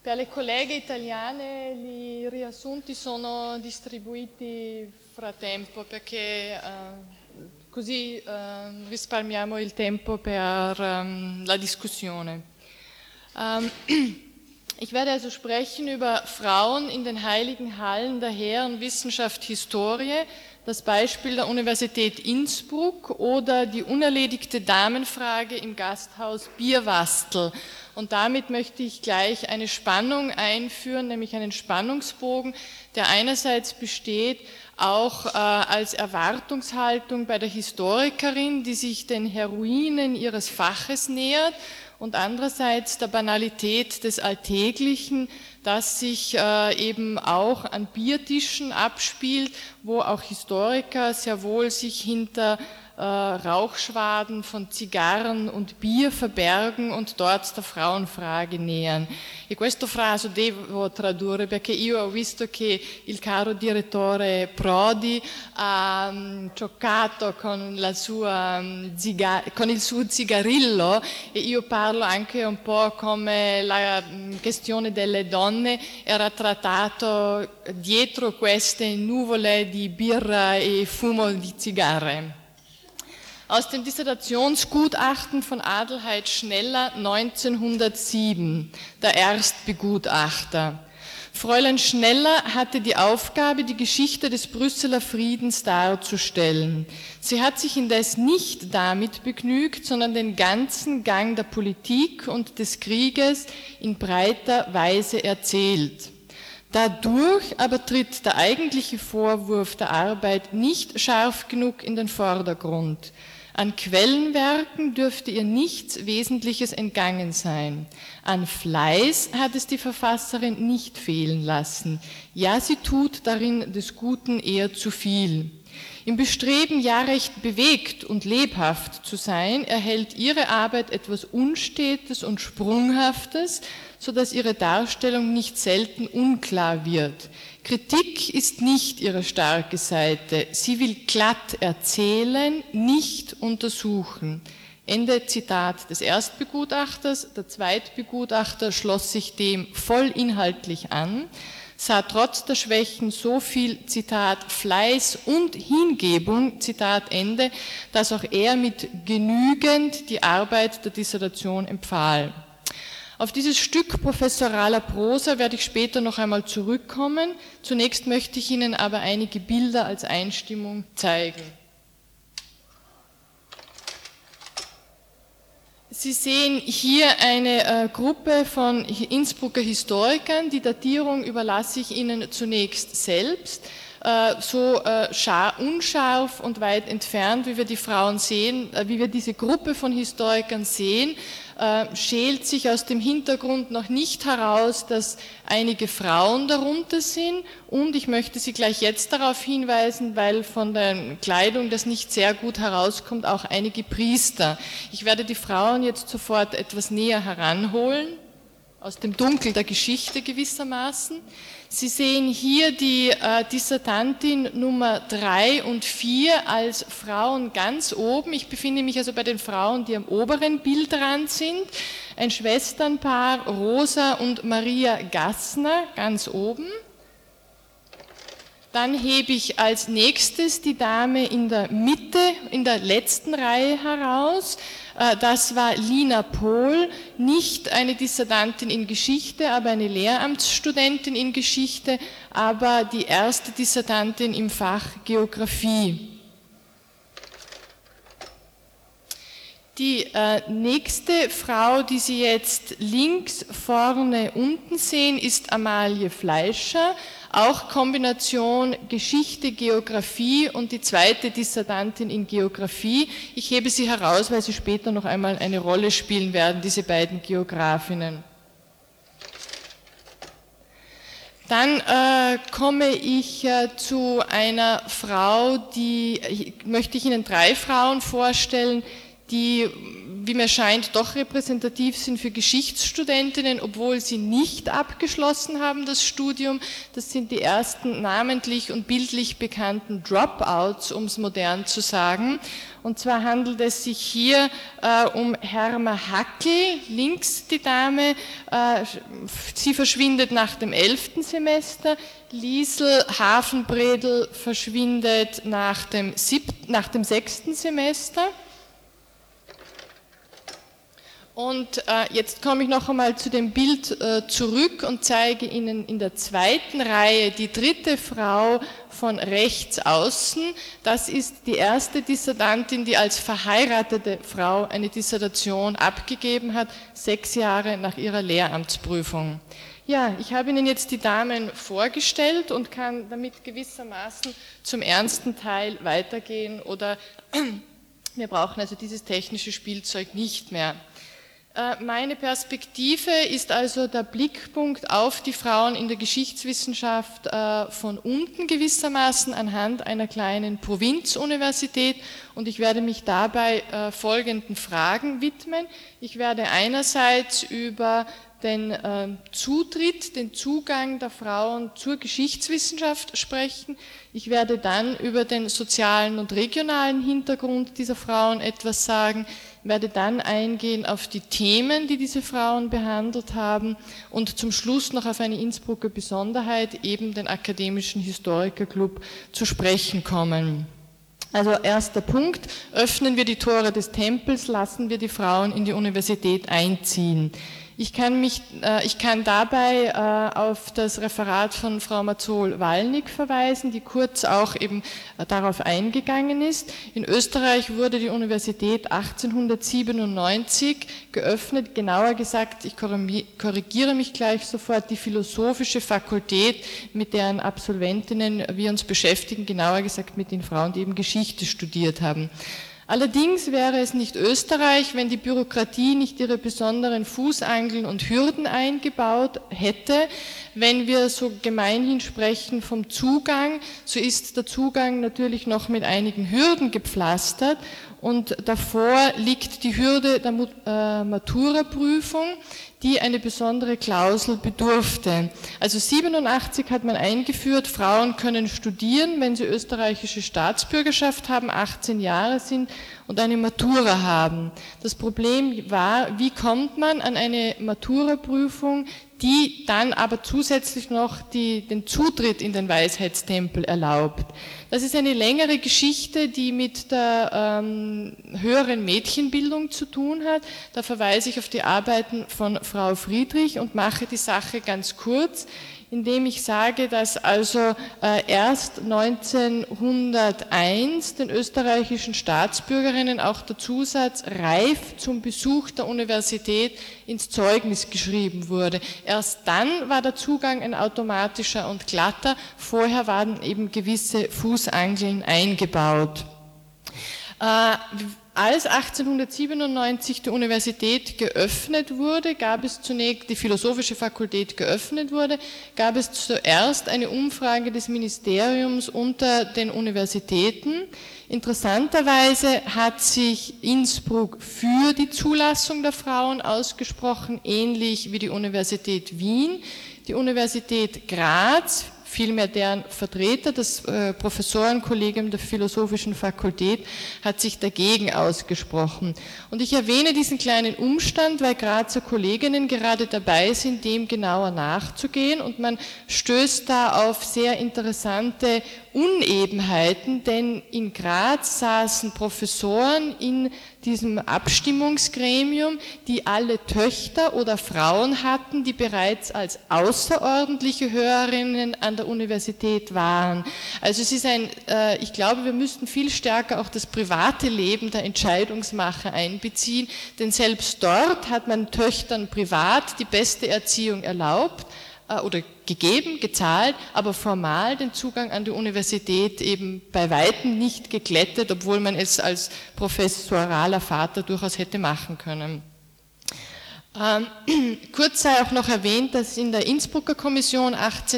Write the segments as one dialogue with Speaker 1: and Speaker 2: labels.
Speaker 1: Per le colleghe italiane i riassunti sono distribuiti fra tempo perché così risparmiamo il tempo per la Diskussion. Ich werde also sprechen über Frauen in den heiligen Hallen der Herrenwissenschaft Historie, das Beispiel der Universität Innsbruck oder die unerledigte Damenfrage im Gasthaus Bierwastel. Und damit möchte ich gleich eine Spannung einführen, nämlich einen Spannungsbogen, der einerseits besteht auch als Erwartungshaltung bei der Historikerin, die sich den Heroinen ihres Faches nähert, und andererseits der Banalität des Alltäglichen, das sich eben auch an Biertischen abspielt, wo auch Historiker sehr wohl sich hinter Rauchschwaden von Zigarren und Bier verbergen und dort der Frauenfrage nähern. E questo frase devo tradurre perché io ho visto che il caro direttore Prodi ha giocato con il suo zigarillo e io parlo anche un po' come la questione delle donne era trattato dietro queste nuvole di birra e fumo di zigarre. Aus dem Dissertationsgutachten von Adelheid Schneller 1907, der Erstbegutachter. Fräulein Schneller hatte die Aufgabe, die Geschichte des Brüsseler Friedens darzustellen. Sie hat sich indes nicht damit begnügt, sondern den ganzen Gang der Politik und des Krieges in breiter Weise erzählt. Dadurch aber tritt der eigentliche Vorwurf der Arbeit nicht scharf genug in den Vordergrund. An Quellenwerken dürfte ihr nichts Wesentliches entgangen sein. An Fleiß hat es die Verfasserin nicht fehlen lassen. Ja, sie tut darin des Guten eher zu viel. Im Bestreben, ja recht bewegt und lebhaft zu sein, erhält ihre Arbeit etwas Unstetes und Sprunghaftes, sodass ihre Darstellung nicht selten unklar wird. Kritik ist nicht ihre starke Seite. Sie will glatt erzählen, nicht untersuchen. Ende Zitat des Erstbegutachters. Der Zweitbegutachter schloss sich dem vollinhaltlich an, sah trotz der Schwächen so viel, Zitat, Fleiß und Hingebung, Zitat Ende, dass auch er mit genügend die Arbeit der Dissertation empfahl. Auf dieses Stück professoraler Prosa werde ich später noch einmal zurückkommen. Zunächst möchte ich Ihnen aber einige Bilder als Einstimmung zeigen. Sie sehen hier eine Gruppe von Innsbrucker Historikern. Die Datierung überlasse ich Ihnen zunächst selbst. So unscharf und weit entfernt, wie wir die Frauen sehen, wie wir diese Gruppe von Historikern sehen, schält sich aus dem Hintergrund noch nicht heraus, dass einige Frauen darunter sind, und ich möchte Sie gleich jetzt darauf hinweisen, weil von der Kleidung das nicht sehr gut herauskommt, auch einige Priester. Ich werde die Frauen jetzt sofort etwas näher heranholen, aus dem Dunkel der Geschichte gewissermaßen. Sie sehen hier die Dissertantin Nummer 3 und 4 als Frauen ganz oben. Ich befinde mich also bei den Frauen, die am oberen Bildrand sind. Ein Schwesternpaar, Rosa und Maria Gassner, ganz oben. Dann hebe ich als nächstes die Dame in der Mitte, in der letzten Reihe heraus. Das war Lina Pohl, nicht eine Dissertantin in Geschichte, aber eine Lehramtsstudentin in Geschichte, aber die erste Dissertantin im Fach Geographie. Die nächste Frau, die Sie jetzt links vorne unten sehen, ist Amalie Fleischer, auch Kombination Geschichte, Geographie, und die zweite Dissertantin in Geographie. Ich hebe sie heraus, weil sie später noch einmal eine Rolle spielen werden, diese beiden Geografinnen. Dann komme ich zu einer Frau, möchte ich Ihnen 3 Frauen vorstellen, die wie mir scheint, doch repräsentativ sind für Geschichtsstudentinnen, obwohl sie nicht abgeschlossen haben, das Studium. Das sind die ersten namentlich und bildlich bekannten Dropouts, um es modern zu sagen. Und zwar handelt es sich hier um Herma Hackel, links die Dame, sie verschwindet nach dem 11. Semester, Liesel Hafenbredel verschwindet nach dem 6. Semester. Und jetzt komme ich noch einmal zu dem Bild zurück und zeige Ihnen in der zweiten Reihe die dritte Frau von rechts außen. Das ist die erste Dissertantin, die als verheiratete Frau eine Dissertation abgegeben hat, 6 Jahre nach ihrer Lehramtsprüfung. Ja, ich habe Ihnen jetzt die Damen vorgestellt und kann damit gewissermaßen zum ernsten Teil weitergehen, oder wir brauchen also dieses technische Spielzeug nicht mehr. Meine Perspektive ist also der Blickpunkt auf die Frauen in der Geschichtswissenschaft von unten gewissermaßen anhand einer kleinen Provinzuniversität, und ich werde mich dabei folgenden Fragen widmen. Ich werde einerseits über den Zutritt, den Zugang der Frauen zur Geschichtswissenschaft sprechen. Ich werde dann über den sozialen und regionalen Hintergrund dieser Frauen etwas sagen, werde dann eingehen auf die Themen, die diese Frauen behandelt haben, und zum Schluss noch auf eine Innsbrucker Besonderheit, eben den Akademischen Historikerclub, zu sprechen kommen. Also erster Punkt: Öffnen wir die Tore des Tempels, lassen wir die Frauen in die Universität einziehen. Ich kann dabei auf das Referat von Frau Mazzol-Walnig verweisen, die kurz auch eben darauf eingegangen ist. In Österreich wurde die Universität 1897 geöffnet, genauer gesagt, ich korrigiere mich gleich sofort, die Philosophische Fakultät, mit deren Absolventinnen wir uns beschäftigen, genauer gesagt mit den Frauen, die eben Geschichte studiert haben. Allerdings wäre es nicht Österreich, wenn die Bürokratie nicht ihre besonderen Fußangeln und Hürden eingebaut hätte. Wenn wir so gemeinhin sprechen vom Zugang, so ist der Zugang natürlich noch mit einigen Hürden gepflastert, und davor liegt die Hürde der Maturaprüfung, die eine besondere Klausel bedurfte. Also 87 hat man eingeführt, Frauen können studieren, wenn sie österreichische Staatsbürgerschaft haben, 18 Jahre sind und eine Matura haben. Das Problem war, wie kommt man an eine Maturaprüfung, die dann aber zusätzlich noch den Zutritt in den Weisheitstempel erlaubt. Das ist eine längere Geschichte, die mit der höheren Mädchenbildung zu tun hat. Da verweise ich auf die Arbeiten von Frau Friedrich und mache die Sache ganz kurz, indem ich sage, dass also erst 1901 den österreichischen Staatsbürgerinnen auch der Zusatz reif zum Besuch der Universität ins Zeugnis geschrieben wurde. Erst dann war der Zugang ein automatischer und glatter, vorher waren eben gewisse Fußangeln eingebaut. Als 1897 die Universität geöffnet wurde, gab es zunächst, die Philosophische Fakultät geöffnet wurde, gab es zuerst eine Umfrage des Ministeriums unter den Universitäten. Interessanterweise hat sich Innsbruck für die Zulassung der Frauen ausgesprochen, ähnlich wie die Universität Wien. Die Universität Graz, vielmehr deren Vertreter, das Professorenkollegium der Philosophischen Fakultät, hat sich dagegen ausgesprochen. Und ich erwähne diesen kleinen Umstand, weil Grazer Kolleginnen gerade dabei sind, dem genauer nachzugehen, und man stößt da auf sehr interessante Unebenheiten, denn in Graz saßen Professoren in diesem Abstimmungsgremium, die alle Töchter oder Frauen hatten, die bereits als außerordentliche Hörerinnen an der Universität waren. Also es ist ich glaube, wir müssten viel stärker auch das private Leben der Entscheidungsmacher einbeziehen, denn selbst dort hat man Töchtern privat die beste Erziehung erlaubt oder gegeben, gezahlt, aber formal den Zugang an die Universität eben bei Weitem nicht geglättet, obwohl man es als professoraler Vater durchaus hätte machen können. Kurz sei auch noch erwähnt, dass in der Innsbrucker Kommission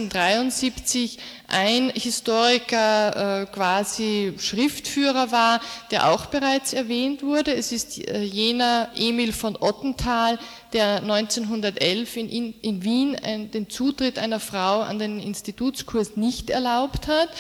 Speaker 1: 1873 ein Historiker quasi Schriftführer war, der auch bereits erwähnt wurde. Es ist jener Emil von Ottenthal, der 1911 in Wien den Zutritt einer Frau an den Institutskurs nicht erlaubt hat.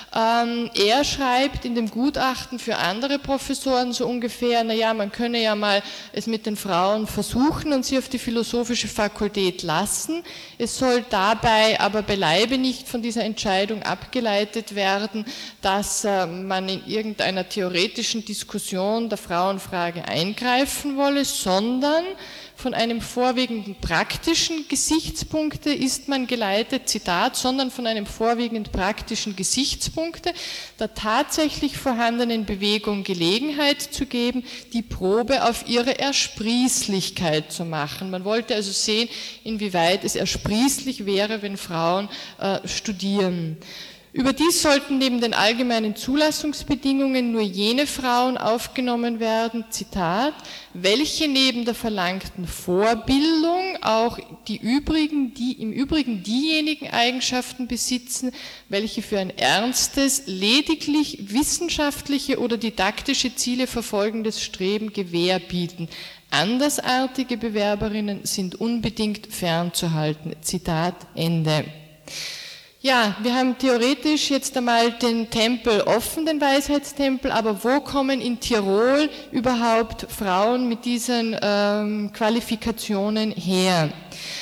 Speaker 1: Er schreibt in dem Gutachten für andere Professoren so ungefähr, naja, man könne ja mal es mit den Frauen versuchen und sie auf die philosophische Fakultät lassen. Es soll dabei aber beileibe nicht von dieser Entscheidung abgeleitet werden, dass man in irgendeiner theoretischen Diskussion der Frauenfrage eingreifen wolle, sondern von einem vorwiegend praktischen Gesichtspunkte ist man geleitet, Zitat, sondern von einem vorwiegend praktischen Gesichtspunkte der tatsächlich vorhandenen Bewegung Gelegenheit zu geben, die Probe auf ihre Ersprießlichkeit zu machen. Man wollte also sehen, inwieweit es ersprießlich wäre, wenn Frauen studieren. Überdies sollten neben den allgemeinen Zulassungsbedingungen nur jene Frauen aufgenommen werden, Zitat, welche neben der verlangten Vorbildung auch im Übrigen diejenigen Eigenschaften besitzen, welche für ein ernstes, lediglich wissenschaftliche oder didaktische Ziele verfolgendes Streben Gewähr bieten. Andersartige Bewerberinnen sind unbedingt fernzuhalten. Zitat Ende. Ja, wir haben theoretisch jetzt einmal den Tempel offen, den Weisheitstempel, aber wo kommen in Tirol überhaupt Frauen mit diesen Qualifikationen her?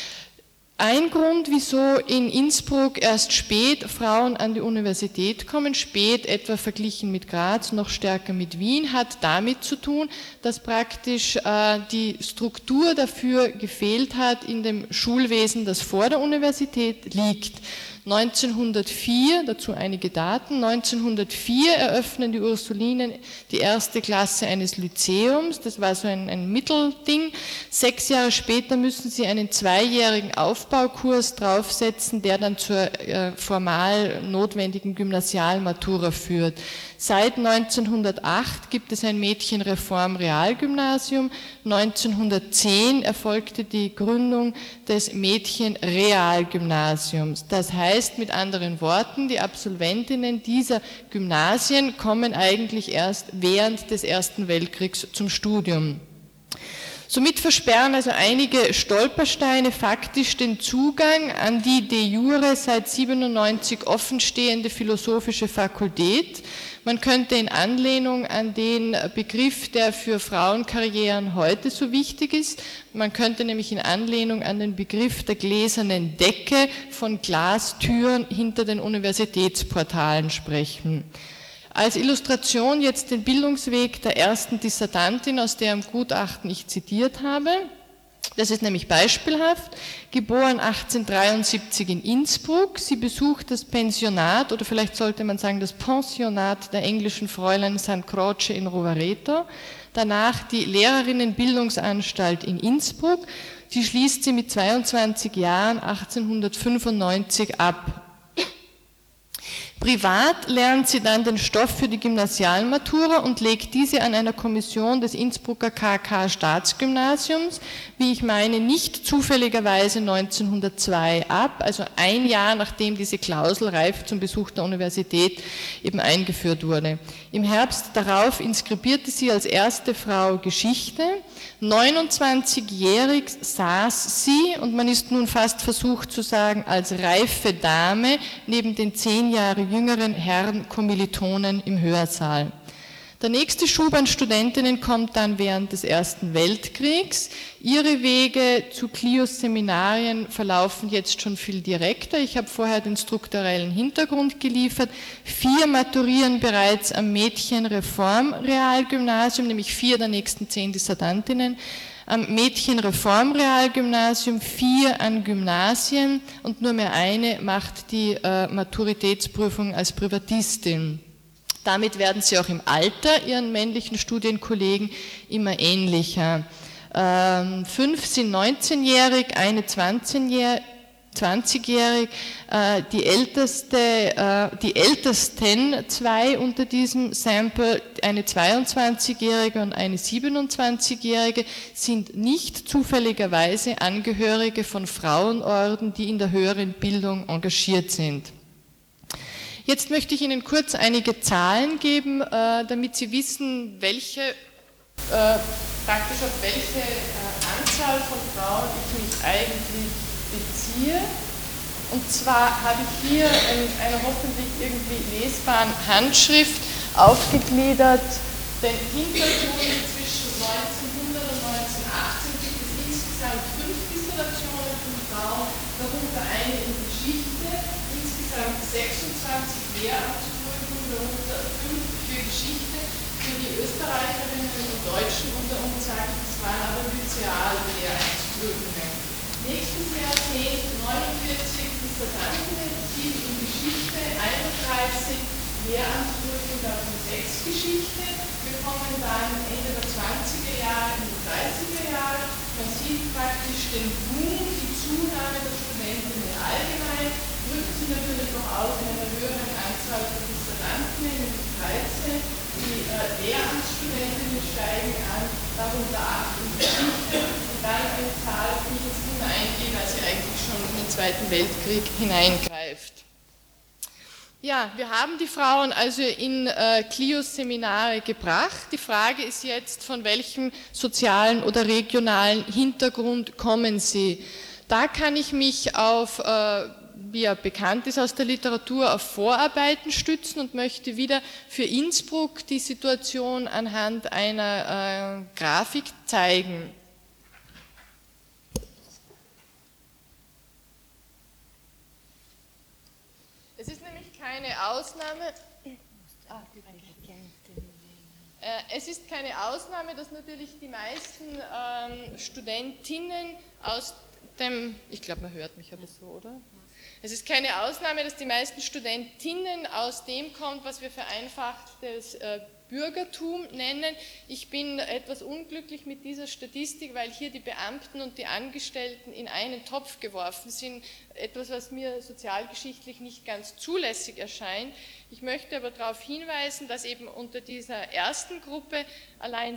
Speaker 1: Ein Grund, wieso in Innsbruck erst spät Frauen an die Universität kommen, spät etwa verglichen mit Graz, noch stärker mit Wien, hat damit zu tun, dass praktisch die Struktur dafür gefehlt hat in dem Schulwesen, das vor der Universität liegt. 1904, dazu einige Daten, 1904 eröffnen die Ursulinen die erste Klasse eines Lyzeums, das war so ein Mittelding. 6 Jahre später müssen sie einen 2-jährigen Aufbaukurs draufsetzen, der dann zur formal notwendigen Gymnasialmatura führt. Seit 1908 gibt es ein Mädchenreform-Realgymnasium, 1910 erfolgte die Gründung des Mädchenrealgymnasiums. Das heißt mit anderen Worten, die Absolventinnen dieser Gymnasien kommen eigentlich erst während des Ersten Weltkriegs zum Studium. Somit versperren also einige Stolpersteine faktisch den Zugang an die de jure seit 1997 offenstehende philosophische Fakultät. Man könnte in Anlehnung an den Begriff, der für Frauenkarrieren heute so wichtig ist, man könnte nämlich in Anlehnung an den Begriff der gläsernen Decke von Glastüren hinter den Universitätsportalen sprechen. Als Illustration jetzt den Bildungsweg der ersten Dissertantin, aus deren Gutachten ich zitiert habe. Das ist nämlich beispielhaft. Geboren 1873 in Innsbruck. Sie besucht das Pensionat, oder vielleicht sollte man sagen das Pensionat der englischen Fräulein San Croce in Rovereto. Danach die Lehrerinnenbildungsanstalt in Innsbruck. Die schließt sie mit 22 Jahren 1895 ab. Privat lernt sie dann den Stoff für die Gymnasialmatura und legt diese an einer Kommission des Innsbrucker KK-Staatsgymnasiums, wie ich meine, nicht zufälligerweise 1902 ab, also ein Jahr nachdem diese Klausel reif zum Besuch der Universität eben eingeführt wurde. Im Herbst darauf inskribierte sie als erste Frau Geschichte. 29-jährig saß sie, und man ist nun fast versucht zu sagen, als reife Dame neben den 10 Jahre jüngeren Herren Kommilitonen im Hörsaal. Der nächste Schub an Studentinnen kommt dann während des Ersten Weltkriegs. Ihre Wege zu Clios Seminarien verlaufen jetzt schon viel direkter. Ich habe vorher den strukturellen Hintergrund geliefert. 4 maturieren bereits am Mädchenreform-Realgymnasium, nämlich 4 der nächsten 10 Dissertantinnen. Am Mädchenreform-Realgymnasium, 4 an Gymnasien, und nur mehr eine macht die Maturitätsprüfung als Privatistin. Damit werden sie auch im Alter ihren männlichen Studienkollegen immer ähnlicher. 5 sind 19-jährig, eine 20-jährig, 20-jährig. Die ältesten zwei unter diesem Sample, eine 22-jährige und eine 27-jährige, sind nicht zufälligerweise Angehörige von Frauenorden, die in der höheren Bildung engagiert sind. Jetzt möchte ich Ihnen kurz einige Zahlen geben, damit Sie wissen, praktisch auf welche Anzahl von Frauen ich mich eigentlich beziehe. Und zwar habe ich hier in einer hoffentlich irgendwie lesbaren Handschrift aufgegliedert den Hintergrund zwischen 1900 und 1918 gibt es insgesamt 5 Dissertationen von Frauen, darunter eine in Geschichte, insgesamt 26 Lehramtsprüfungen, darunter 5 für Geschichte. Für die Österreicherinnen und Deutschen unter uns sage ich, das waren aber Lehramtsprüfungen. Nächstes Jahrzehnt 49 Dissertantinnen, 7 in Geschichte, 31 Lehramtsprüfungen, davon 6 Geschichte. Wir kommen dann Ende der 20er Jahre in die 30er Jahre. Man sieht praktisch den Boom, die Zunahme der Studentinnen allgemein, drückt sich natürlich noch aus in einer höheren Anzahl von Dissertantinnen, nämlich 13. Die Lehramtsstudentinnen steigen an, darunter 8 in Geschichte und dann eine Zahl, die ich jetzt nicht mehr eingehe, weil sie eigentlich schon in den Zweiten Weltkrieg hineingreift. Ja, wir haben die Frauen also in Clios Seminare gebracht. Die Frage ist jetzt, von welchem sozialen oder regionalen Hintergrund kommen sie? Da kann ich mich auf, wie ja bekannt ist aus der Literatur, auf Vorarbeiten stützen und möchte wieder für Innsbruck die Situation anhand einer Grafik zeigen. Es ist nämlich keine Ausnahme. Es ist keine Ausnahme, dass natürlich die meisten Studentinnen aus dem, ich glaube, man hört mich aber so, oder? Es ist keine Ausnahme, dass die meisten Studentinnen aus dem kommt, was wir vereinfachtes Bürgertum nennen. Ich bin etwas unglücklich mit dieser Statistik, weil hier die Beamten und die Angestellten in einen Topf geworfen sind, etwas, was mir sozialgeschichtlich nicht ganz zulässig erscheint. Ich möchte aber darauf hinweisen, dass eben unter dieser ersten Gruppe allein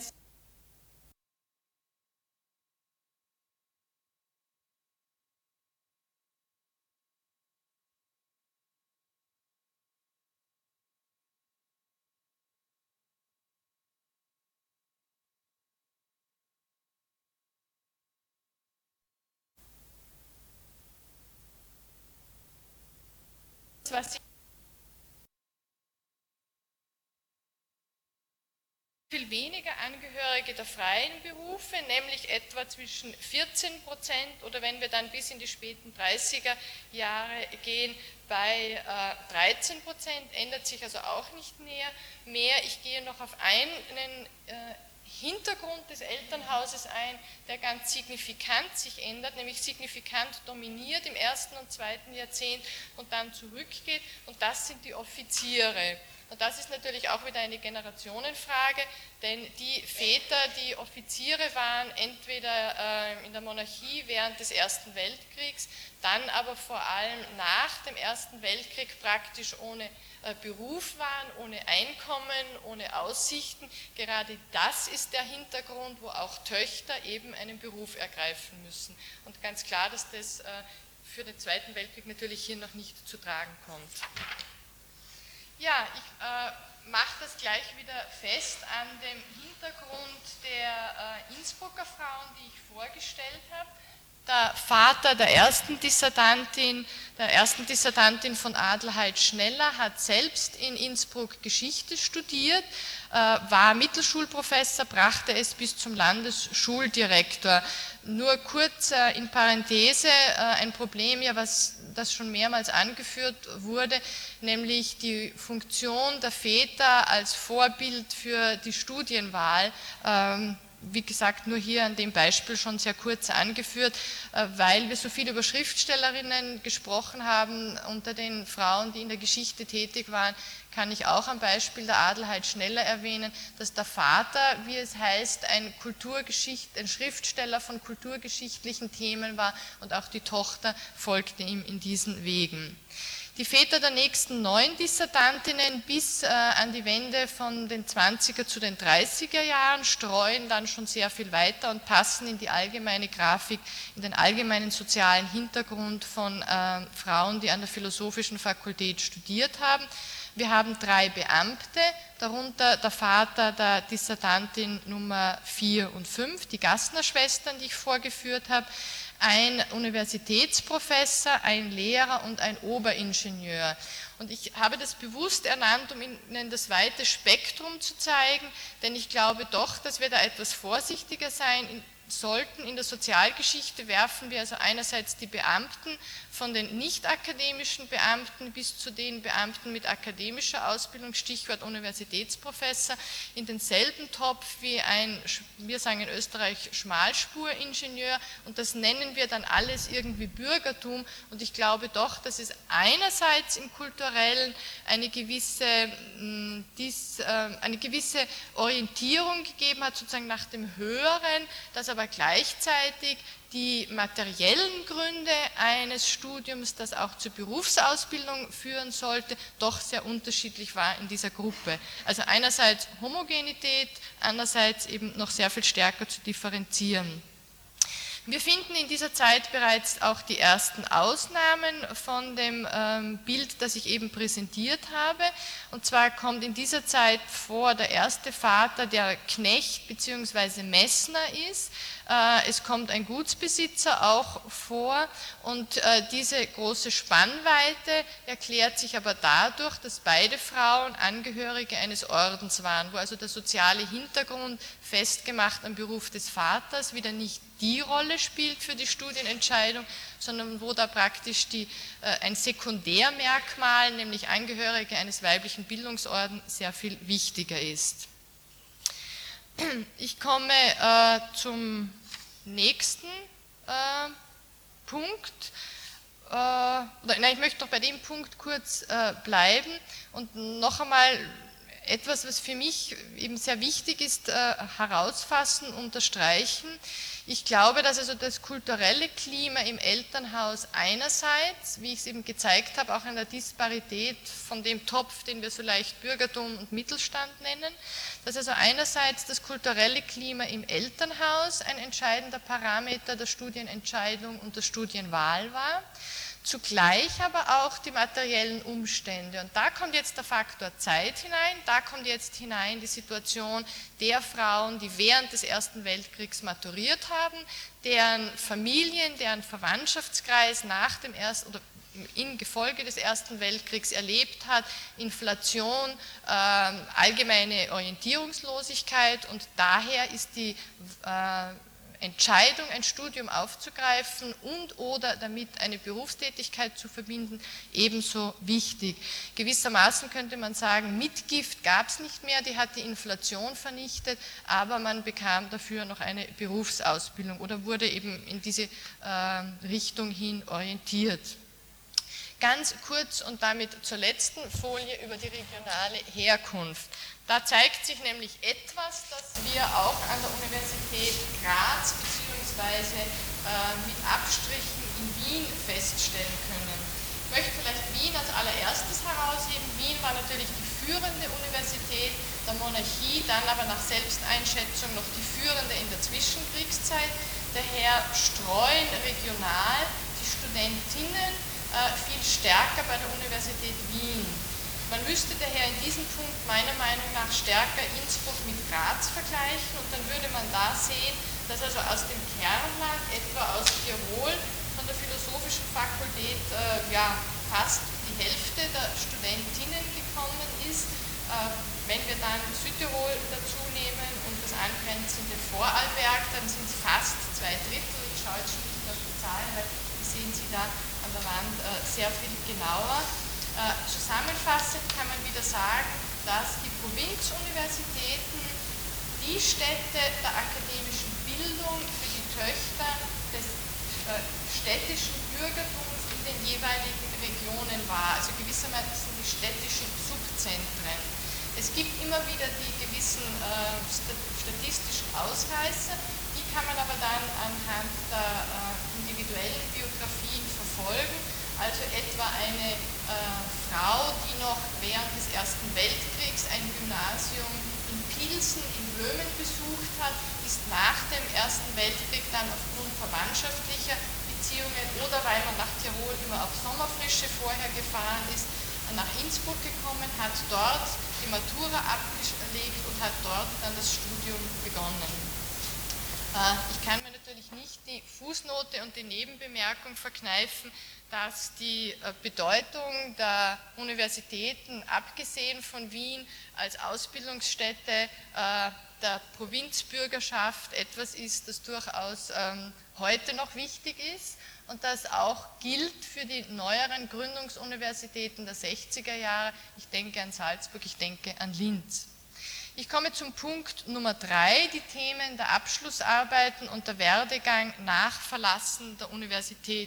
Speaker 1: was viel weniger Angehörige der freien Berufe, nämlich etwa zwischen 14% oder wenn wir dann bis in die späten 30er Jahre gehen, bei 13%, ändert sich also auch nicht mehr. Ich gehe noch auf einen Hintergrund des Elternhauses ein, der ganz signifikant sich ändert, nämlich signifikant dominiert im ersten und zweiten Jahrzehnt und dann zurückgeht, und das sind die Offiziere. Und das ist natürlich auch wieder eine Generationenfrage, denn die Väter, die Offiziere waren, entweder in der Monarchie während des Ersten Weltkriegs, dann aber vor allem nach dem Ersten Weltkrieg praktisch ohne Beruf waren, ohne Einkommen, ohne Aussichten. Gerade das ist der Hintergrund, wo auch Töchter eben einen Beruf ergreifen müssen. Und ganz klar, dass das für den Zweiten Weltkrieg natürlich hier noch nicht zu tragen kommt. Ja, ich mache das gleich wieder fest an dem Hintergrund der Innsbrucker Frauen, die ich vorgestellt habe. Der Vater der ersten Dissertantin von Adelheid Schneller, hat selbst in Innsbruck Geschichte studiert, war Mittelschulprofessor, brachte es bis zum Landesschuldirektor. Nur kurz in Parenthese ein Problem, ja, das schon mehrmals angeführt wurde, nämlich die Funktion der Väter als Vorbild für die Studienwahl. wie gesagt, nur hier an dem Beispiel schon sehr kurz angeführt, weil wir so viel über Schriftstellerinnen gesprochen haben unter den Frauen, die in der Geschichte tätig waren, kann ich auch am Beispiel der Adelheid Schneller erwähnen, dass der Vater, wie es heißt, ein Schriftsteller von kulturgeschichtlichen Themen war und auch die Tochter folgte ihm in diesen Wegen. Die Väter der nächsten 9 Dissertantinnen bis an die Wende von den 20er zu den 30er Jahren streuen dann schon sehr viel weiter und passen in die allgemeine Grafik, in den allgemeinen sozialen Hintergrund von Frauen, die an der Philosophischen Fakultät studiert haben. Wir haben 3 Beamte, darunter der Vater der Dissertantin Nummer 4 und 5, die Gassner-Schwestern, die ich vorgeführt habe, ein Universitätsprofessor, ein Lehrer und ein Oberingenieur. Und ich habe das bewusst ernannt, um Ihnen das weite Spektrum zu zeigen, denn ich glaube doch, dass wir da etwas vorsichtiger sein sollten. In der Sozialgeschichte werfen wir also einerseits die Beamten von den nicht-akademischen Beamten bis zu den Beamten mit akademischer Ausbildung, Stichwort Universitätsprofessor, in denselben Topf wie ein, wir sagen in Österreich, Schmalspuringenieur, und das nennen wir dann alles irgendwie Bürgertum, und ich glaube doch, dass es einerseits im Kulturellen eine gewisse Orientierung gegeben hat, sozusagen nach dem Höheren, dass aber gleichzeitig die materiellen Gründe eines Studiums, das auch zur Berufsausbildung führen sollte, doch sehr unterschiedlich war in dieser Gruppe. Also einerseits Homogenität, andererseits eben noch sehr viel stärker zu differenzieren. Wir finden in dieser Zeit bereits auch die ersten Ausnahmen von dem Bild, das ich eben präsentiert habe. Und zwar kommt in dieser Zeit vor der erste Vater, der Knecht bzw. Messner ist. Es kommt ein Gutsbesitzer auch vor, und diese große Spannweite erklärt sich aber dadurch, dass beide Frauen Angehörige eines Ordens waren, wo also der soziale Hintergrund festgemacht am Beruf des Vaters wieder nicht die Rolle spielt für die Studienentscheidung, sondern wo da praktisch ein Sekundärmerkmal, nämlich Angehörige eines weiblichen Bildungsordens, sehr viel wichtiger ist. Ich komme zum nächsten Punkt, ich möchte noch bei dem Punkt kurz bleiben und noch einmal etwas, was für mich eben sehr wichtig ist, herausfassen, unterstreichen. Ich glaube, dass also das kulturelle Klima im Elternhaus einerseits, wie ich es eben gezeigt habe, auch in der Disparität von dem Topf, den wir so leicht Bürgertum und Mittelstand nennen, dass also einerseits das kulturelle Klima im Elternhaus ein entscheidender Parameter der Studienentscheidung und der Studienwahl war, zugleich aber auch die materiellen Umstände. Und da kommt jetzt der Faktor Zeit hinein, da kommt jetzt hinein die Situation der Frauen, die während des Ersten Weltkriegs maturiert haben, deren Familien, deren Verwandtschaftskreis nach dem im Gefolge des Ersten Weltkriegs erlebt hat, Inflation, allgemeine Orientierungslosigkeit, und daher ist die Entscheidung, ein Studium aufzugreifen und oder damit eine Berufstätigkeit zu verbinden, ebenso wichtig. Gewissermaßen könnte man sagen, Mitgift gab es nicht mehr, die hat die Inflation vernichtet, aber man bekam dafür noch eine Berufsausbildung oder wurde eben in diese Richtung hin orientiert. Ganz kurz und damit zur letzten Folie über die regionale Herkunft. Da zeigt sich nämlich etwas, das wir auch an der Universität Graz bzw. Mit Abstrichen in Wien feststellen können. Ich möchte vielleicht Wien als allererstes herausheben. Wien war natürlich die führende Universität der Monarchie, dann aber nach Selbsteinschätzung noch die führende in der Zwischenkriegszeit. Daher streuen regional die Studentinnen viel stärker bei der Universität Wien. Man müsste daher in diesem Punkt meiner Meinung nach stärker Innsbruck mit Graz vergleichen, und dann würde man da sehen, dass also aus dem Kernland, etwa aus Tirol, von der Philosophischen Fakultät fast die Hälfte der Studentinnen gekommen ist. Wenn wir dann Südtirol dazu nehmen und das angrenzende Vorarlberg, dann sind es fast 2/3. Ich schaue jetzt schon nicht auf die Zahlen, weil die sehen Sie da an der Wand sehr viel genauer. Zusammenfassend kann man wieder sagen, dass die Provinzuniversitäten die Stätte der akademischen Bildung für die Töchter des städtischen Bürgertums in den jeweiligen Regionen war, also gewissermaßen die städtischen Subzentren. Es gibt immer wieder die gewissen statistischen Ausreißer, die kann man aber dann anhand der individuellen Biografien verfolgen. Also etwa eine Frau, die noch während des Ersten Weltkriegs ein Gymnasium in Pilsen in Böhmen besucht hat, ist nach dem Ersten Weltkrieg dann aufgrund verwandtschaftlicher Beziehungen oder weil man nach Tirol immer auf Sommerfrische vorher gefahren ist, nach Innsbruck gekommen, hat dort die Matura abgelegt und hat dort dann das Studium begonnen. Ich kann mir natürlich nicht die Fußnote und die Nebenbemerkung verkneifen, dass die Bedeutung der Universitäten, abgesehen von Wien als Ausbildungsstätte der Provinzbürgerschaft, etwas ist, das durchaus heute noch wichtig ist und das auch gilt für die neueren Gründungsuniversitäten der 60er Jahre. Ich denke an Salzburg, ich denke an Linz. Ich komme zum Punkt Nummer 3, die Themen der Abschlussarbeiten und der Werdegang nach Verlassen der Universität.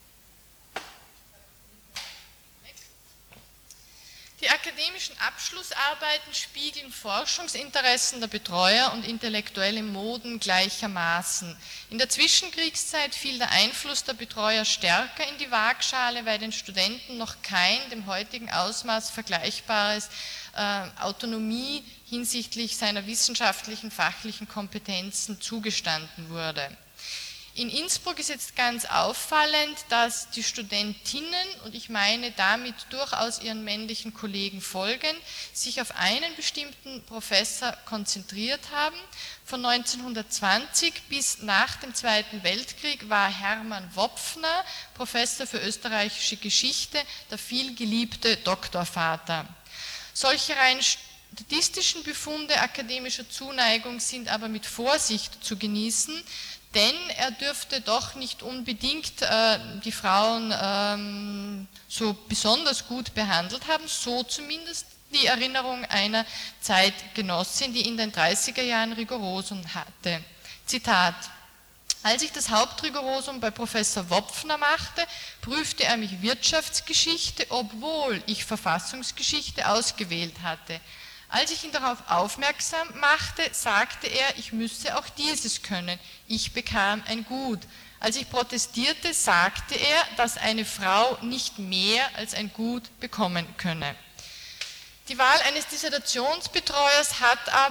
Speaker 1: Die akademischen Abschlussarbeiten spiegeln Forschungsinteressen der Betreuer und intellektuelle Moden gleichermaßen. In der Zwischenkriegszeit fiel der Einfluss der Betreuer stärker in die Waagschale, weil den Studenten noch kein dem heutigen Ausmaß vergleichbares Autonomie hinsichtlich seiner wissenschaftlichen, fachlichen Kompetenzen zugestanden wurde. In Innsbruck ist jetzt ganz auffallend, dass die Studentinnen, und ich meine damit durchaus ihren männlichen Kollegen folgen, sich auf einen bestimmten Professor konzentriert haben. Von 1920 bis nach dem Zweiten Weltkrieg war Hermann Wopfner, Professor für österreichische Geschichte, der vielgeliebte Doktorvater. Solche rein statistischen Befunde akademischer Zuneigung sind aber mit Vorsicht zu genießen, denn er dürfte doch nicht unbedingt die Frauen so besonders gut behandelt haben, so zumindest die Erinnerung einer Zeitgenossin, die in den 30er Jahren Rigorosum hatte. Zitat: Als ich das Hauptrigorosum bei Professor Wopfner machte, prüfte er mich Wirtschaftsgeschichte, obwohl ich Verfassungsgeschichte ausgewählt hatte. Als ich ihn darauf aufmerksam machte, sagte er, ich müsse auch dieses können. Ich bekam ein Gut. Als ich protestierte, sagte er, dass eine Frau nicht mehr als ein Gut bekommen könne. Die Wahl eines Dissertationsbetreuers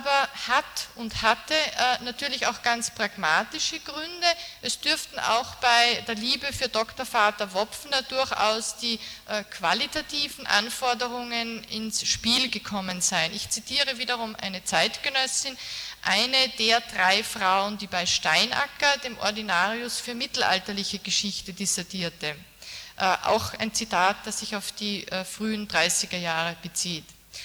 Speaker 1: hatte natürlich auch ganz pragmatische Gründe. Es dürften auch bei der Liebe für Doktorvater Wopfner durchaus die qualitativen Anforderungen ins Spiel gekommen sein. Ich zitiere wiederum eine Zeitgenössin, eine der 3 Frauen, die bei Steinacker, dem Ordinarius für mittelalterliche Geschichte, dissertierte. Auch ein Zitat, das sich auf die frühen 30er Jahre bezieht.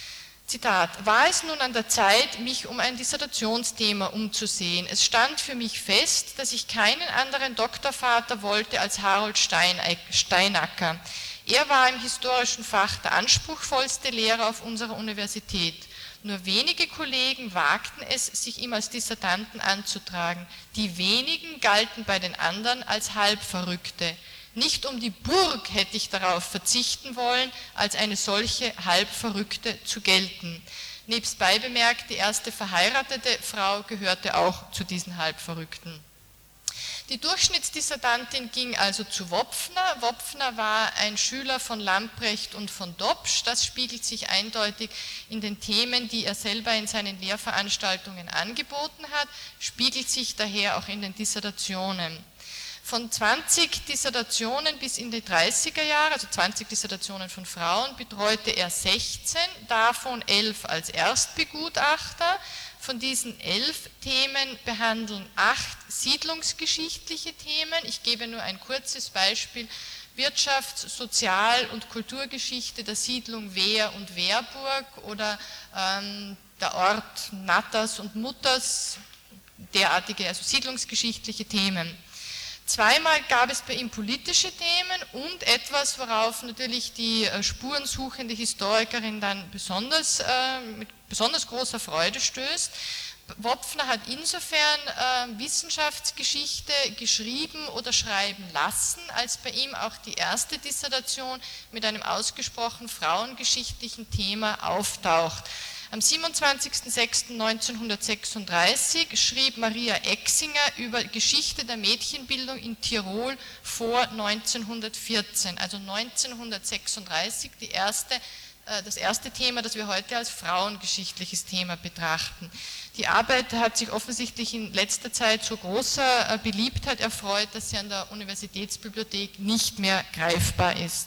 Speaker 1: Zitat: War es nun an der Zeit, mich um ein Dissertationsthema umzusehen? Es stand für mich fest, dass ich keinen anderen Doktorvater wollte als Harold Steinacker. Er war im historischen Fach der anspruchsvollste Lehrer auf unserer Universität. Nur wenige Kollegen wagten es, sich ihm als Dissertanten anzutragen. Die wenigen galten bei den anderen als Halbverrückte. Nicht um die Burg hätte ich darauf verzichten wollen, als eine solche Halbverrückte zu gelten. Nebstbei bemerkt, die erste verheiratete Frau gehörte auch zu diesen Halbverrückten. Die Durchschnittsdissertantin ging also zu Wopfner. Wopfner war ein Schüler von Lamprecht und von Dobsch. Das spiegelt sich eindeutig in den Themen, die er selber in seinen Lehrveranstaltungen angeboten hat, spiegelt sich daher auch in den Dissertationen. Von 20 Dissertationen bis in die 30er Jahre, also 20 Dissertationen von Frauen, betreute er 16, davon 11 als Erstbegutachter. Von diesen 11 Themen behandeln 8 siedlungsgeschichtliche Themen. Ich gebe nur ein kurzes Beispiel: Wirtschafts-, Sozial- und Kulturgeschichte der Siedlung Wehr und Wehrburg oder der Ort Natters und Mutters, derartige, also siedlungsgeschichtliche Themen. Zweimal gab es bei ihm politische Themen und etwas, worauf natürlich die spurensuchende Historikerin dann mit besonders großer Freude stößt. Wopfner hat insofern Wissenschaftsgeschichte geschrieben oder schreiben lassen, als bei ihm auch die erste Dissertation mit einem ausgesprochen frauengeschichtlichen Thema auftaucht. Am 27.06.1936 schrieb Maria Exinger über Geschichte der Mädchenbildung in Tirol vor 1914, also 1936 das erste Thema, das wir heute als frauengeschichtliches Thema betrachten. Die Arbeit hat sich offensichtlich in letzter Zeit so großer Beliebtheit erfreut, dass sie an der Universitätsbibliothek nicht mehr greifbar ist.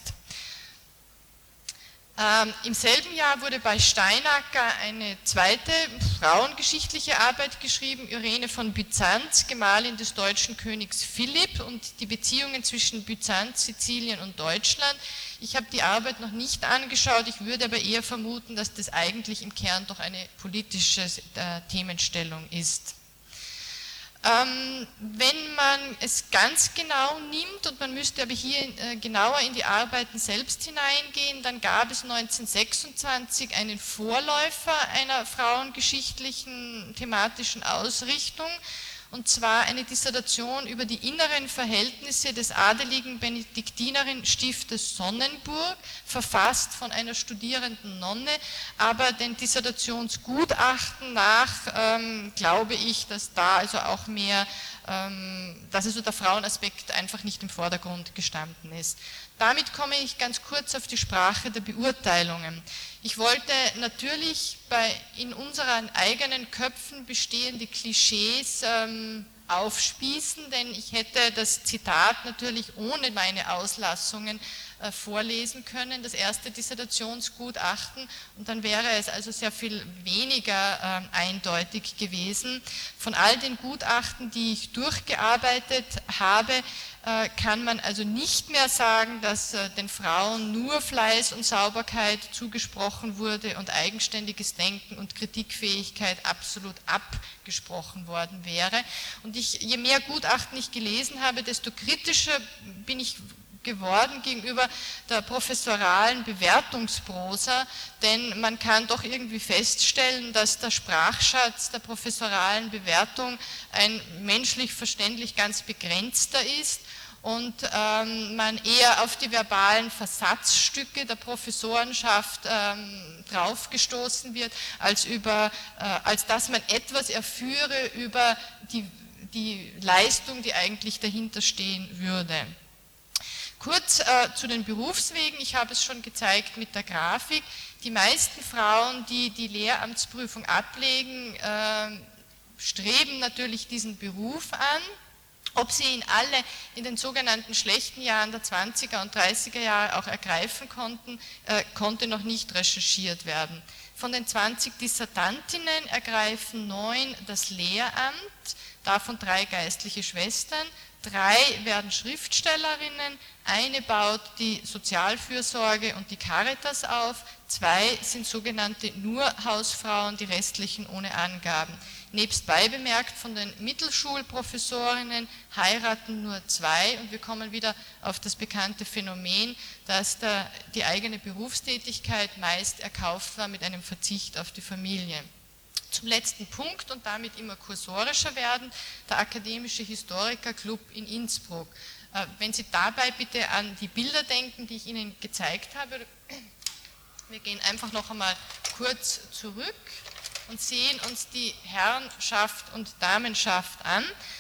Speaker 1: Im selben Jahr wurde bei Steinacker eine zweite frauengeschichtliche Arbeit geschrieben, Irene von Byzanz, Gemahlin des deutschen Königs Philipp und die Beziehungen zwischen Byzanz, Sizilien und Deutschland. Ich habe die Arbeit noch nicht angeschaut, ich würde aber eher vermuten, dass das eigentlich im Kern doch eine politische Themenstellung ist. Wenn man es ganz genau nimmt, und man müsste aber hier genauer in die Arbeiten selbst hineingehen, dann gab es 1926 einen Vorläufer einer frauengeschichtlichen thematischen Ausrichtung, und zwar eine Dissertation über die inneren Verhältnisse des adeligen Benediktinerinnenstiftes Sonnenburg, verfasst von einer studierenden Nonne, aber den Dissertationsgutachten nach glaube ich, dass da also auch mehr, dass also der Frauenaspekt einfach nicht im Vordergrund gestanden ist. Damit komme ich ganz kurz auf die Sprache der Beurteilungen. Ich wollte natürlich in unseren eigenen Köpfen bestehende Klischees aufspießen, denn ich hätte das Zitat natürlich ohne meine Auslassungen vorlesen können, das erste Dissertationsgutachten, und dann wäre es also sehr viel weniger eindeutig gewesen. Von all den Gutachten, die ich durchgearbeitet habe, kann man also nicht mehr sagen, dass den Frauen nur Fleiß und Sauberkeit zugesprochen wurde und eigenständiges Denken und Kritikfähigkeit absolut abgesprochen worden wäre. Und je mehr Gutachten ich gelesen habe, desto kritischer bin ich geworden gegenüber der professoralen Bewertungsprosa, denn man kann doch irgendwie feststellen, dass der Sprachschatz der professoralen Bewertung ein menschlich verständlich ganz begrenzter ist und man eher auf die verbalen Versatzstücke der Professorenschaft draufgestoßen wird, als dass man etwas erführe über die Leistung, die eigentlich dahinter stehen würde. Kurz zu den Berufswegen, ich habe es schon gezeigt mit der Grafik. Die meisten Frauen, die die Lehramtsprüfung ablegen, streben natürlich diesen Beruf an. Ob sie ihn alle in den sogenannten schlechten Jahren der 20er und 30er Jahre auch ergreifen konnten, konnte noch nicht recherchiert werden. Von den 20 Dissertantinnen ergreifen 9 das Lehramt, davon 3 geistliche Schwestern, 3 werden Schriftstellerinnen, eine baut die Sozialfürsorge und die Caritas auf, 2 sind sogenannte Nur-Hausfrauen, die restlichen ohne Angaben. Nebst beibemerkt, von den Mittelschulprofessorinnen heiraten nur 2 und wir kommen wieder auf das bekannte Phänomen, dass die eigene Berufstätigkeit meist erkauft war mit einem Verzicht auf die Familie. Zum letzten Punkt und damit immer kursorischer werden, der Akademische Historikerclub in Innsbruck. Wenn Sie dabei bitte an die Bilder denken, die ich Ihnen gezeigt habe, wir gehen einfach noch einmal kurz zurück und sehen uns die Herrenschaft und Damenschaft an.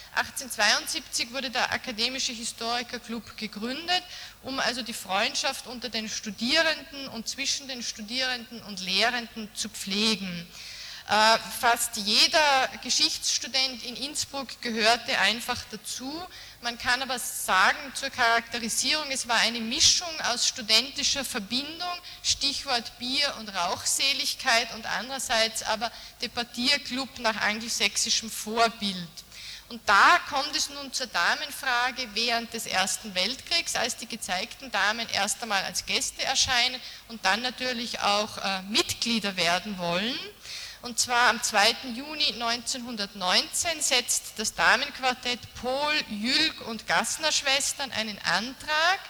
Speaker 1: 1872 wurde der Akademische Historikerclub gegründet, um also die Freundschaft unter den Studierenden und zwischen den Studierenden und Lehrenden zu pflegen. Fast jeder Geschichtsstudent in Innsbruck gehörte einfach dazu. Man kann aber sagen zur Charakterisierung, es war eine Mischung aus studentischer Verbindung, Stichwort Bier- und Rauchseligkeit und andererseits aber Debattierclub nach angelsächsischem Vorbild. Und da kommt es nun zur Damenfrage während des Ersten Weltkriegs, als die gezeigten Damen erst einmal als Gäste erscheinen und dann natürlich auch Mitglieder werden wollen. Und zwar am 2. Juni 1919 setzt das Damenquartett Pohl, Jülk und Gassner-Schwestern einen Antrag,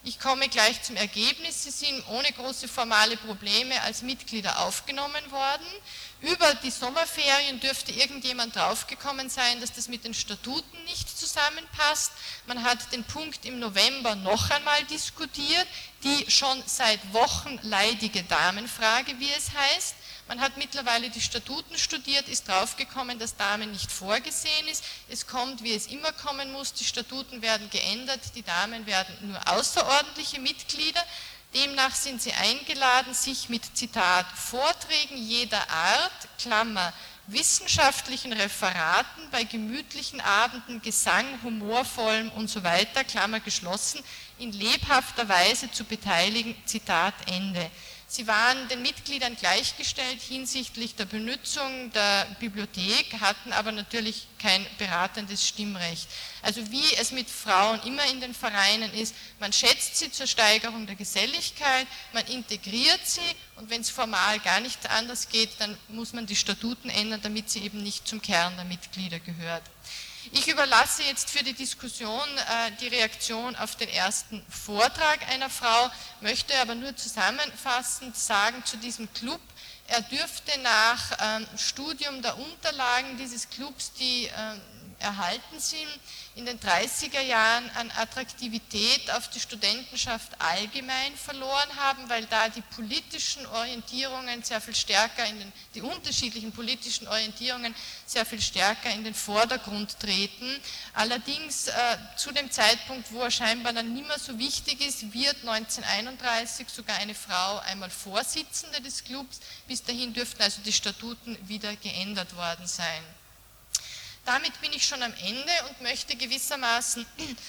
Speaker 2: Ich komme gleich zum Ergebnis. Sie sind ohne große formale Probleme als Mitglieder aufgenommen worden. Über die Sommerferien dürfte irgendjemand draufgekommen sein, dass das mit den Statuten nicht zusammenpasst. Man hat den Punkt im November noch einmal diskutiert, die schon seit Wochen leidige Damenfrage, wie es heißt. Man hat mittlerweile die Statuten studiert, ist draufgekommen, dass Damen nicht vorgesehen ist. Es kommt, wie es immer kommen muss, die Statuten werden geändert, die Damen werden nur außerordentliche Mitglieder. Demnach sind sie eingeladen, sich mit, Zitat, Vorträgen jeder Art, Klammer, wissenschaftlichen Referaten, bei gemütlichen Abenden, Gesang, humorvollem und so weiter, Klammer geschlossen, in lebhafter Weise zu beteiligen, Zitat Ende. Sie waren den Mitgliedern gleichgestellt hinsichtlich der Benutzung der Bibliothek, hatten aber natürlich kein beratendes Stimmrecht. Also wie es mit Frauen immer in den Vereinen ist, man schätzt sie zur Steigerung der Geselligkeit, man integriert sie und wenn es formal gar nicht anders geht, dann muss man die Statuten ändern, damit sie eben nicht zum Kern der Mitglieder gehört. Ich überlasse jetzt für die Diskussion die Reaktion auf den ersten Vortrag einer Frau, möchte aber nur zusammenfassend sagen zu diesem Club, er dürfte nach Studium der Unterlagen dieses Clubs, die erhalten sind, in den 30er Jahren an Attraktivität auf die Studentenschaft allgemein verloren haben, weil da die politischen Orientierungen sehr viel stärker die unterschiedlichen politischen Orientierungen sehr viel stärker in den Vordergrund treten. Allerdings zu dem Zeitpunkt, wo er scheinbar dann nicht mehr so wichtig ist, wird 1931 sogar eine Frau einmal Vorsitzende des Clubs. Bis dahin dürften also die Statuten wieder geändert worden sein. Damit bin ich schon am Ende und möchte gewissermaßen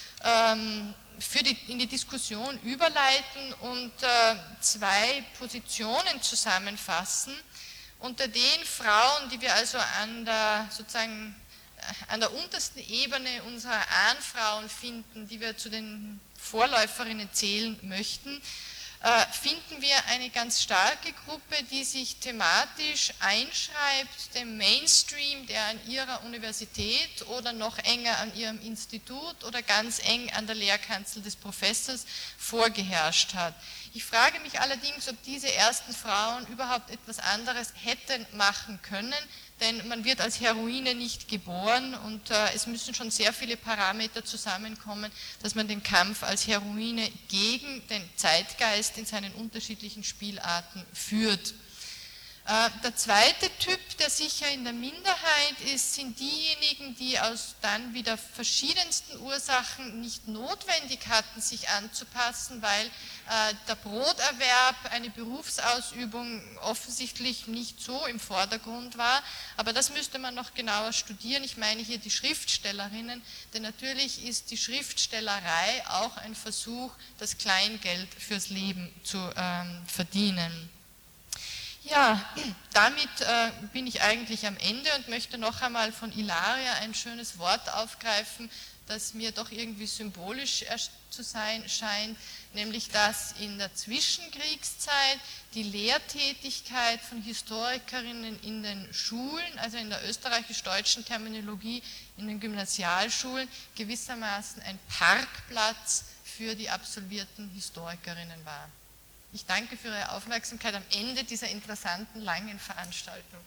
Speaker 2: in die Diskussion überleiten und zwei Positionen zusammenfassen. Unter den Frauen, die wir also an der untersten Ebene unserer Ahnfrauen finden, die wir zu den Vorläuferinnen zählen möchten, finden wir eine ganz starke Gruppe, die sich thematisch einschreibt, dem Mainstream, der an ihrer Universität oder noch enger an ihrem Institut oder ganz eng an der Lehrkanzel des Professors vorgeherrscht hat. Ich frage mich allerdings, ob diese ersten Frauen überhaupt etwas anderes hätten machen können, denn man wird als Heroine nicht geboren und es müssen schon sehr viele Parameter zusammenkommen, dass man den Kampf als Heroine gegen den Zeitgeist in seinen unterschiedlichen Spielarten führt. Der zweite Typ, der sicher in der Minderheit ist, sind diejenigen, die aus dann wieder verschiedensten Ursachen nicht notwendig hatten, sich anzupassen, weil der Broterwerb, eine Berufsausübung offensichtlich nicht so im Vordergrund war. Aber das müsste man noch genauer studieren. Ich meine hier die Schriftstellerinnen, denn natürlich ist die Schriftstellerei auch ein Versuch, das Kleingeld fürs Leben zu verdienen. Ja, damit bin ich eigentlich am Ende und möchte noch einmal von Ilaria ein schönes Wort aufgreifen, das mir doch irgendwie symbolisch zu sein scheint, nämlich dass in der Zwischenkriegszeit die Lehrtätigkeit von Historikerinnen in den Schulen, also in der österreichisch-deutschen Terminologie in den Gymnasialschulen, gewissermaßen ein Parkplatz für die absolvierten Historikerinnen war. Ich danke für Ihre Aufmerksamkeit am Ende dieser interessanten, langen Veranstaltung.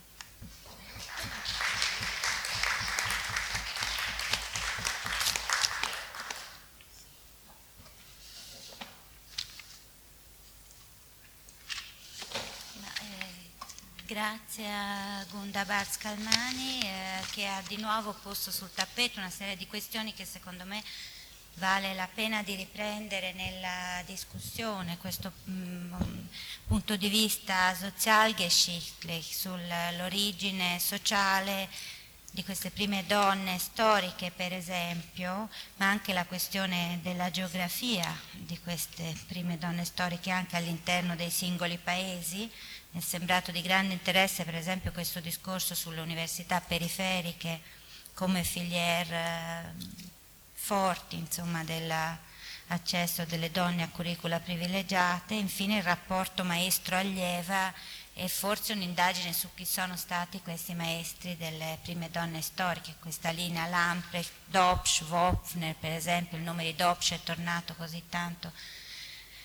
Speaker 3: Grazie a Gunda Barz-Calmani che ha di nuovo posto sul tappeto una serie di questioni che secondo me vale la pena di riprendere nella discussione, questo punto di vista sozialgeschichtlich sull'origine sociale di queste prime donne storiche per esempio, ma anche la questione della geografia di queste prime donne storiche anche all'interno dei singoli paesi. Mi è sembrato di grande interesse per esempio questo discorso sulle università periferiche come filiere forti, insomma, dell'accesso delle donne a curricula privilegiate, infine il rapporto maestro-allieva e forse un'indagine su chi sono stati questi maestri delle prime donne storiche, questa linea Lamprecht, Dobsch, Wopfner per esempio, il nome di Dobsch è tornato così tanto